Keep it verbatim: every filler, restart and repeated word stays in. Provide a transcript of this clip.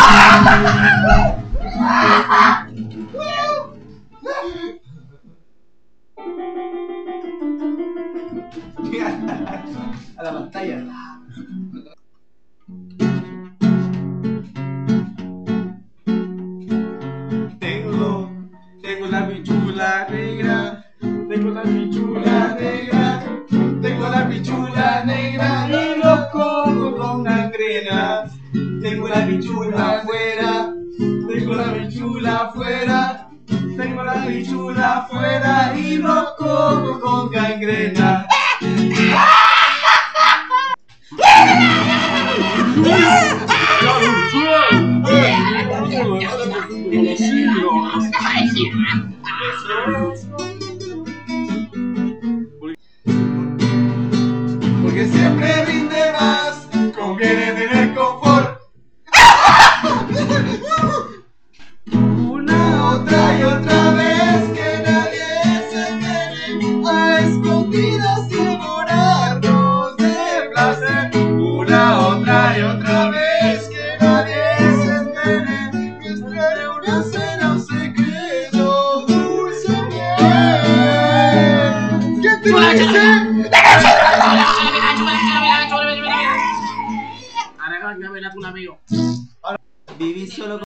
A la pantalla. Tengo, tengo la pichula negra, tengo la pichula negra, tengo la pichula negra y los cocos con gangrena. Tengo la pichula afuera, tengo la pichula afuera, tengo la pichula afuera y los cocos con gangrena. Porque siempre rinde más, conviene tener confort. Una, otra y otra vez que nadie se entere, a escondidas devorarnos de placer. Una, otra y otra vez que nadie se entere, que espere una cena, un secreto, dulce miel. ¿Qué te dice?